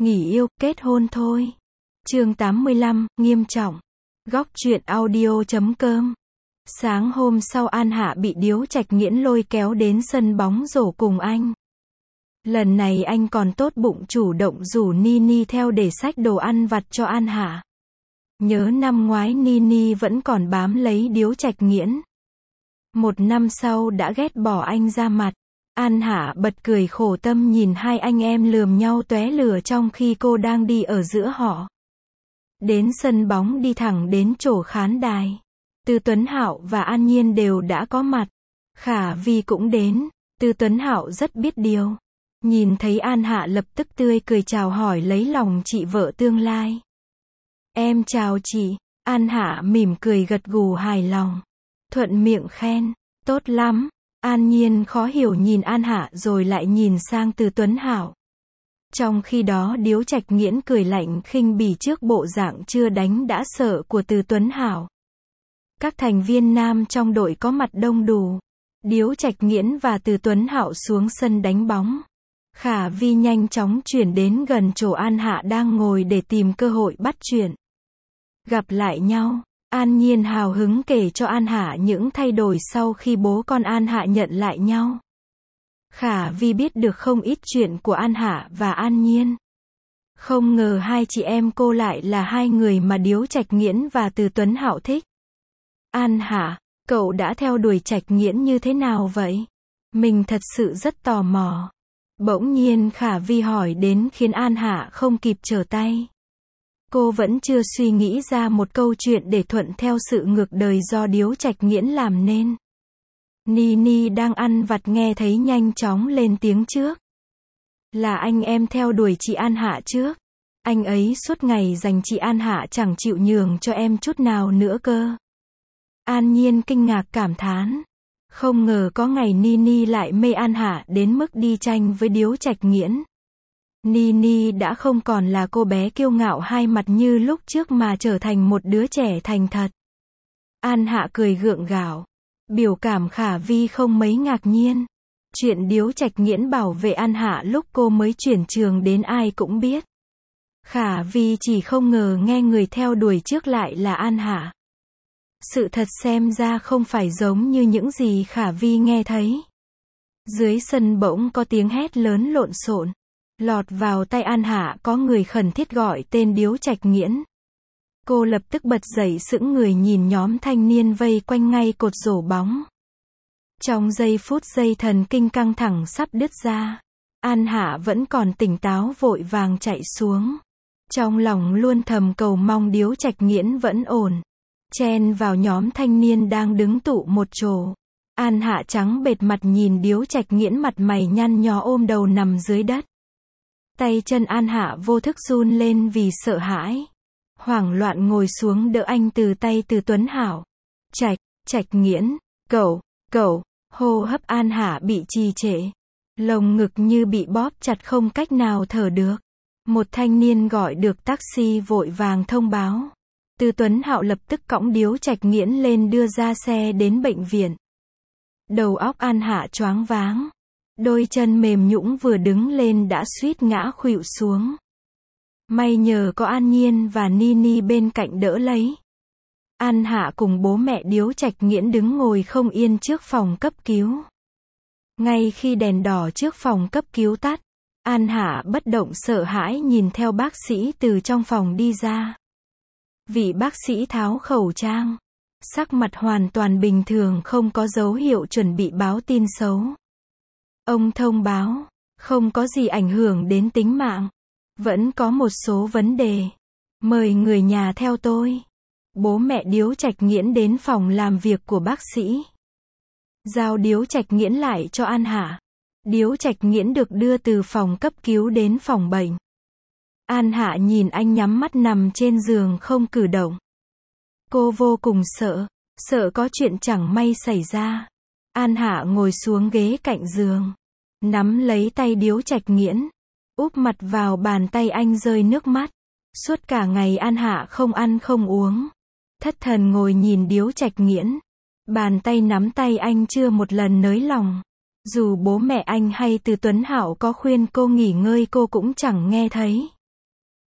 Nghỉ yêu, kết hôn thôi. Chương 85, nghiêm trọng. Góc truyện audio.com. Sáng hôm sau An Hạ bị Điếu Trạch Nghiễn lôi kéo đến sân bóng rổ cùng anh. Lần này anh còn tốt bụng chủ động rủ Nini theo để xách đồ ăn vặt cho An Hạ. Nhớ năm ngoái Nini vẫn còn bám lấy Điếu Trạch Nghiễn. Một năm sau đã ghét bỏ anh ra mặt. An Hạ bật cười khổ tâm nhìn hai anh em lườm nhau tóe lửa trong khi cô đang đi ở giữa họ. Đến sân bóng đi thẳng đến chỗ khán đài. Từ Tuấn Hạo và An Nhiên đều đã có mặt. Khả Vi cũng đến. Từ Tuấn Hạo rất biết điều. Nhìn thấy An Hạ lập tức tươi cười chào hỏi lấy lòng chị vợ tương lai. Em chào chị. An Hạ mỉm cười gật gù hài lòng. Thuận miệng khen. Tốt lắm. An Nhiên khó hiểu nhìn An Hạ rồi lại nhìn sang Từ Tuấn Hạo. Trong khi đó Điếu Trạch Nghiễn cười lạnh khinh bỉ trước bộ dạng chưa đánh đã sợ của Từ Tuấn Hạo. Các thành viên nam trong đội có mặt đông đủ. Điếu Trạch Nghiễn và Từ Tuấn Hạo xuống sân đánh bóng. Khả Vi nhanh chóng chuyển đến gần chỗ An Hạ đang ngồi để tìm cơ hội bắt chuyện. Gặp lại nhau, An Nhiên hào hứng kể cho An Hạ những thay đổi sau khi bố con An Hạ nhận lại nhau. Khả Vi biết được không ít chuyện của An Hạ và An Nhiên. Không ngờ hai chị em cô lại là hai người mà Điếu Trạch Nghiễn và Từ Tuấn Hạo thích. An Hạ, cậu đã theo đuổi Trạch Nghiễn như thế nào vậy? Mình thật sự rất tò mò. Bỗng nhiên Khả Vi hỏi đến khiến An Hạ không kịp trở tay. Cô vẫn chưa suy nghĩ ra một câu chuyện để thuận theo sự ngược đời do Điếu Trạch Nghiễn làm nên. Nini đang ăn vặt nghe thấy nhanh chóng lên tiếng trước. Là anh em theo đuổi chị An Hạ trước. Anh ấy suốt ngày dành chị An Hạ chẳng chịu nhường cho em chút nào nữa cơ. An Nhiên kinh ngạc cảm thán. Không ngờ có ngày Nini lại mê An Hạ đến mức đi tranh với Điếu Trạch Nghiễn. Nini đã không còn là cô bé kiêu ngạo hai mặt như lúc trước mà trở thành một đứa trẻ thành thật. An Hạ cười gượng gạo. Biểu cảm Khả Vi không mấy ngạc nhiên. Chuyện Điếu Trạch Nghiễn bảo vệ An Hạ lúc cô mới chuyển trường đến ai cũng biết. Khả Vi chỉ không ngờ nghe người theo đuổi trước lại là An Hạ. Sự thật xem ra không phải giống như những gì Khả Vi nghe thấy. Dưới sân bỗng có tiếng hét lớn lộn xộn. Lọt vào tai An Hạ có người khẩn thiết gọi tên Điếu Trạch Nghiễn. Cô lập tức bật dậy sững người nhìn nhóm thanh niên vây quanh ngay cột rổ bóng. Trong giây phút dây thần kinh căng thẳng sắp đứt ra, An Hạ vẫn còn tỉnh táo vội vàng chạy xuống. Trong lòng luôn thầm cầu mong Điếu Trạch Nghiễn vẫn ổn. Chen vào nhóm thanh niên đang đứng tụ một chỗ. An Hạ trắng bệt mặt nhìn Điếu Trạch Nghiễn mặt mày nhăn nhó ôm đầu nằm dưới đất. Tay chân An Hạ vô thức run lên vì sợ hãi. Hoảng loạn ngồi xuống đỡ anh từ tay Từ Tuấn Hạo. Trạch Nghiễn, cậu, hô hấp An Hạ bị trì trệ. Lồng ngực như bị bóp chặt không cách nào thở được. Một thanh niên gọi được taxi vội vàng thông báo. Từ Tuấn Hạo lập tức cõng Điếu Trạch Nghiễn lên đưa ra xe đến bệnh viện. Đầu óc An Hạ choáng váng. Đôi chân mềm nhũn vừa đứng lên đã suýt ngã khuỵu xuống. May nhờ có An Nhiên và Nini bên cạnh đỡ lấy. An Hạ cùng bố mẹ Điếu Trạch Nghiễn đứng ngồi không yên trước phòng cấp cứu. Ngay khi đèn đỏ trước phòng cấp cứu tắt, An Hạ bất động sợ hãi nhìn theo bác sĩ từ trong phòng đi ra. Vị bác sĩ tháo khẩu trang. Sắc mặt hoàn toàn bình thường không có dấu hiệu chuẩn bị báo tin xấu. Ông thông báo, không có gì ảnh hưởng đến tính mạng. Vẫn có một số vấn đề. Mời người nhà theo tôi. Bố mẹ Điếu Trạch Nghiễn đến phòng làm việc của bác sĩ. Giao Điếu Trạch Nghiễn lại cho An Hạ. Điếu Trạch Nghiễn được đưa từ phòng cấp cứu đến phòng bệnh. An Hạ nhìn anh nhắm mắt nằm trên giường không cử động. Cô vô cùng sợ có chuyện chẳng may xảy ra. An Hạ ngồi xuống ghế cạnh giường. Nắm lấy tay Điếu Trạch Nghiễn. Úp mặt vào bàn tay anh rơi nước mắt. Suốt cả ngày An Hạ không ăn không uống. Thất thần ngồi nhìn Điếu Trạch Nghiễn. Bàn tay nắm tay anh chưa một lần nới lòng. Dù bố mẹ anh hay Từ Tuấn Hạo có khuyên cô nghỉ ngơi cô cũng chẳng nghe thấy.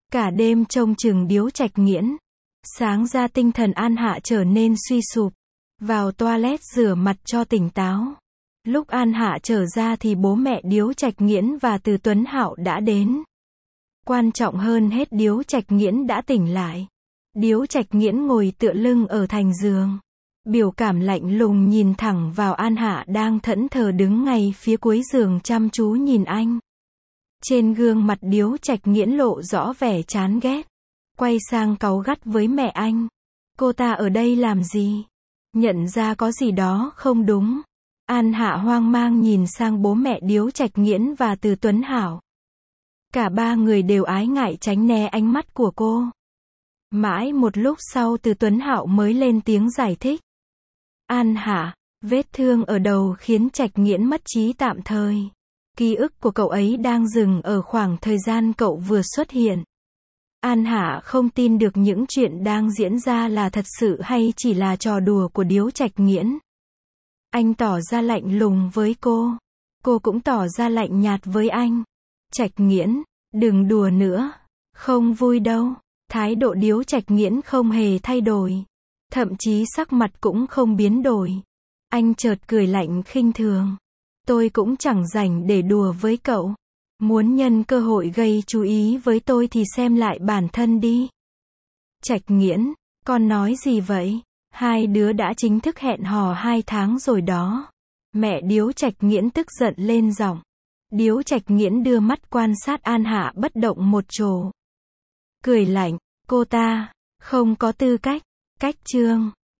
Cả đêm trông chừng Điếu Trạch Nghiễn. Sáng ra tinh thần An Hạ trở nên suy sụp. Vào toilet rửa mặt cho tỉnh táo. Lúc An Hạ trở ra thì bố mẹ Điếu Trạch Nghiễn và Từ Tuấn Hạo đã đến. Quan trọng hơn hết Điếu Trạch Nghiễn đã tỉnh lại. Điếu Trạch Nghiễn ngồi tựa lưng ở thành giường. Biểu cảm lạnh lùng nhìn thẳng vào An Hạ đang thẫn thờ đứng ngay phía cuối giường chăm chú nhìn anh. Trên gương mặt Điếu Trạch Nghiễn lộ rõ vẻ chán ghét. Quay sang cáu gắt với mẹ anh. Cô ta ở đây làm gì? Nhận ra có gì đó không đúng. An Hạ hoang mang nhìn sang bố mẹ Điếu Trạch Nghiễn và Từ Tuấn Hạo. Cả ba người đều ái ngại tránh né ánh mắt của cô. Mãi một lúc sau Từ Tuấn Hạo mới lên tiếng giải thích. An Hạ, vết thương ở đầu khiến Trạch Nghiễn mất trí tạm thời. Ký ức của cậu ấy đang dừng ở khoảng thời gian cậu vừa xuất hiện. An Hạ không tin được những chuyện đang diễn ra là thật sự hay chỉ là trò đùa của Điếu Trạch Nghiễn. Anh tỏ ra lạnh lùng với cô. Cô cũng tỏ ra lạnh nhạt với anh. Trạch Nghiễn, đừng đùa nữa. Không vui đâu. Thái độ Điếu Trạch Nghiễn không hề thay đổi. Thậm chí sắc mặt cũng không biến đổi. Anh chợt cười lạnh khinh thường. Tôi cũng chẳng rảnh để đùa với cậu. Muốn nhân cơ hội gây chú ý với tôi thì xem lại bản thân đi. Trạch Nghiễn, con nói gì vậy? Hai đứa đã chính thức hẹn hò 2 tháng rồi đó. Mẹ Điếu Trạch Nghiễn tức giận lên giọng. Điếu Trạch Nghiễn đưa mắt quan sát An Hạ bất động một chỗ. Cười lạnh, cô ta không có tư cách. Cách chương